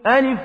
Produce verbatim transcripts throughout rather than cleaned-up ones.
ألف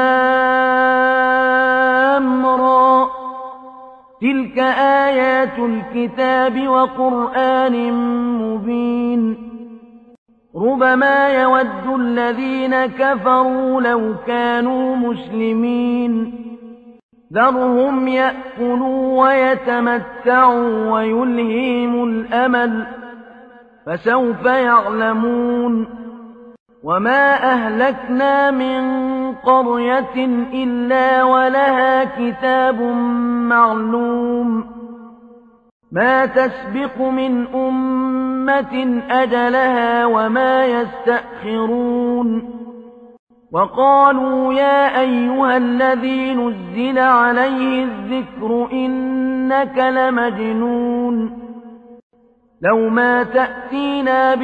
لام را تلك آيات الكتاب وقرآن مبين ربما يود الذين كفروا لو كانوا مسلمين ذرهم يأكلوا ويتمتعوا ويلهيهم الأمل فسوف يعلمون وما أهلكنا من قرية إلا ولها كتاب معلوم ما تسبق من أمة أجلها وما يستأخرون وقالوا يا أيها الذي نزل عليه الذكر إنك لمجنون لو ما تأتينا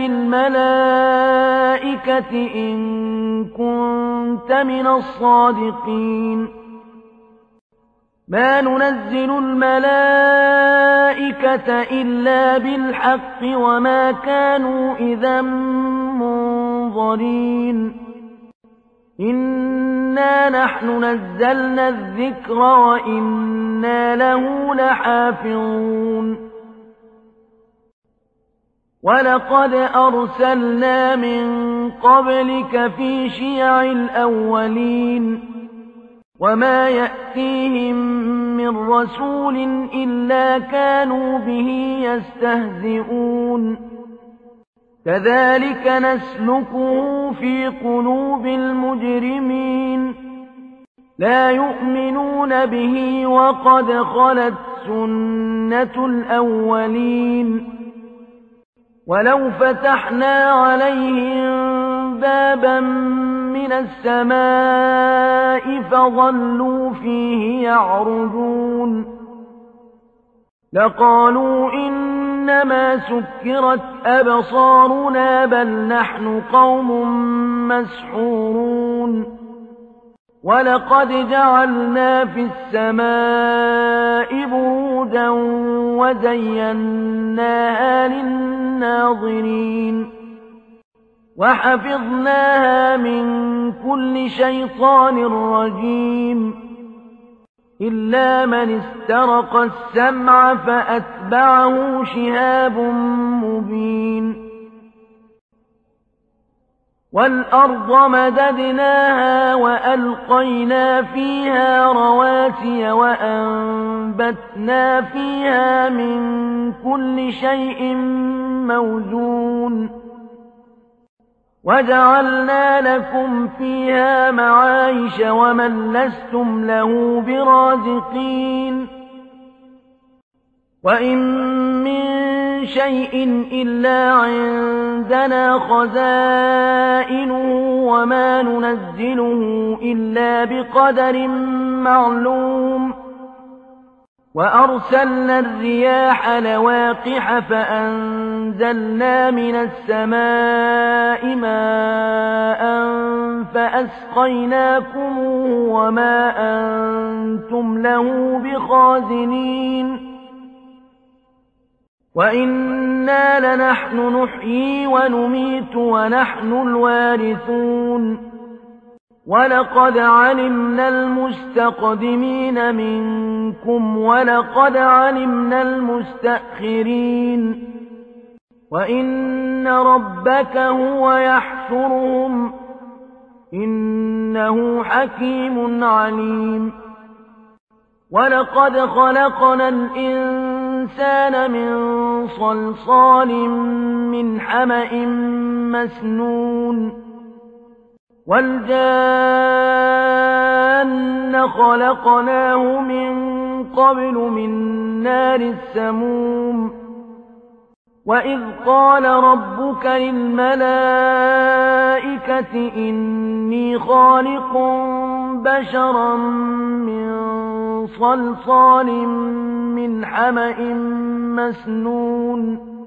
بالملائكة إن كنت من الصادقين ما ننزل الملائكة إلا بالحق وما كانوا إذا منظرين إنا نحن نزلنا الذكر وإنا له لحافظون ولقد أرسلنا من قبلك في شيع الأولين وما يأتيهم من رسول إلا كانوا به يستهزئون كذلك نسلكه في قلوب المجرمين لا يؤمنون به وقد خلت سنة الأولين ولو فتحنا عليهم بابا من السماء فظلوا فيه يعرجون لقالوا إنما سكرت أبصارنا بل نحن قوم مسحورون ولقد جعلنا في السماء بروجا وزيناها للناظرين وحفظناها من كل شيطان رجيم إلا من استرق السمع فأتبعه شهاب مبين والأرض مددناها وألقينا فيها رواسي وأنبتنا فيها من كل شيء موزون وجعلنا لكم فيها معايش ومن لستم له برازقين وإن من شيء إلا عندنا خزائنه وما ننزله إلا بقدر معلوم وأرسلنا الرياح لواقح فأنزلنا من السماء ماء فأسقيناكموه وما أنتم له بخازنين وإنا لنحن نحيي ونميت ونحن الوارثون ولقد علمنا المستقدمين منكم ولقد علمنا المستأخرين وإن ربك هو يحشرهم إنه حكيم عليم ولقد خلقنا الإنسان من صلصال من حمأ مسنون والجان خلقناه من قبل من نار السموم وإذ قال ربك للملائكة إني خالق بشرا من صلصال من حمأ مسنون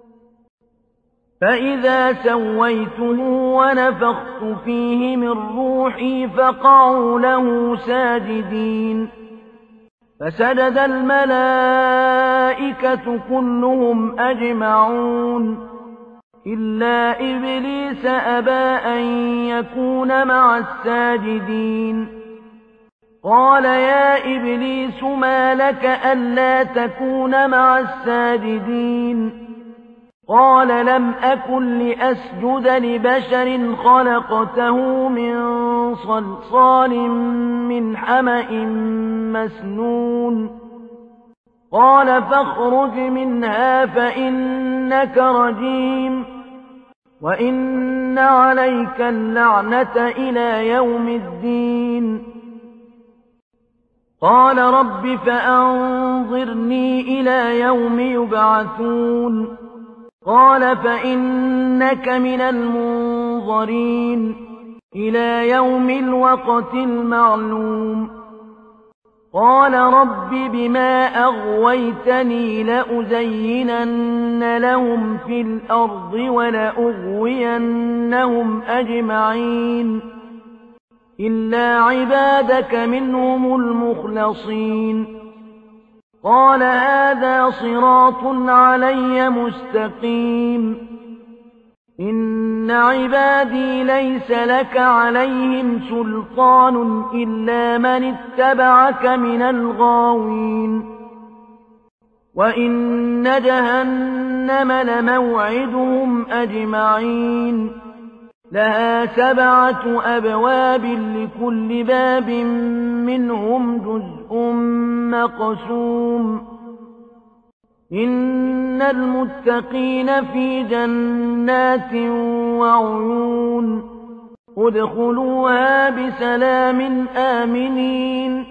فإذا سويته ونفخت فيه من روحي فقعوا له ساجدين فسجد الملائكة كلهم أجمعون إلا إبليس أبى أن يكون مع الساجدين قال يا إبليس ما لك ألا تكون مع الساجدين قال لم أكن لأسجد لبشر خلقته من صلصال من حمأ مسنون قال فاخرج منها فإنك رجيم وإن عليك اللعنة إلى يوم الدين قال رب فأنظرني إلى يوم يبعثون قال فإنك من المنظرين إلى يوم الوقت المعلوم قال رب بما أغويتني لأزينن لهم في الأرض ولأغوينهم أجمعين إلا عبادك منهم المخلصين قال هذا صراط علي مستقيم إن عبادي ليس لك عليهم سلطان إلا من اتبعك من الغاوين وإن جهنم لموعدهم أجمعين لها سبعة أبواب لكل باب منهم جزء مقسوم إن المتقين في جنات وعيون ادخلوها بسلام آمنين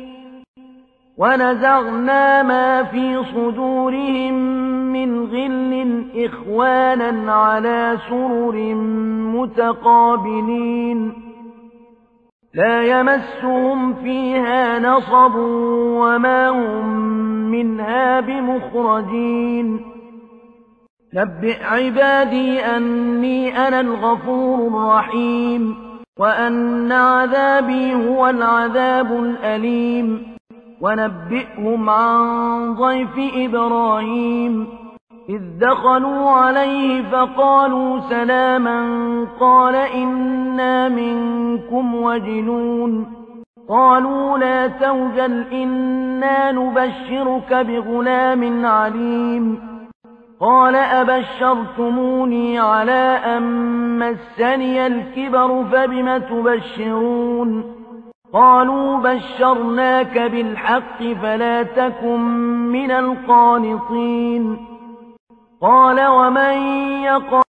ونزعنا ما في صدورهم من غل إخوانا على سرر متقابلين لا يمسهم فيها نصب وما هم منها بمخرجين نبئ عبادي أني أنا الغفور الرحيم وأن عذابي هو العذاب الأليم ونبئهم عن ضيف إبراهيم إذ دخلوا عليه فقالوا سلاما قال إنا منكم وجلون قالوا لا توجل إنا نبشرك بغلام عليم قال أبشرتموني على أن مسني الكبر فبم تبشرون قالوا بشرناك بالحق فلا تكن من القانطين قال ومن يقل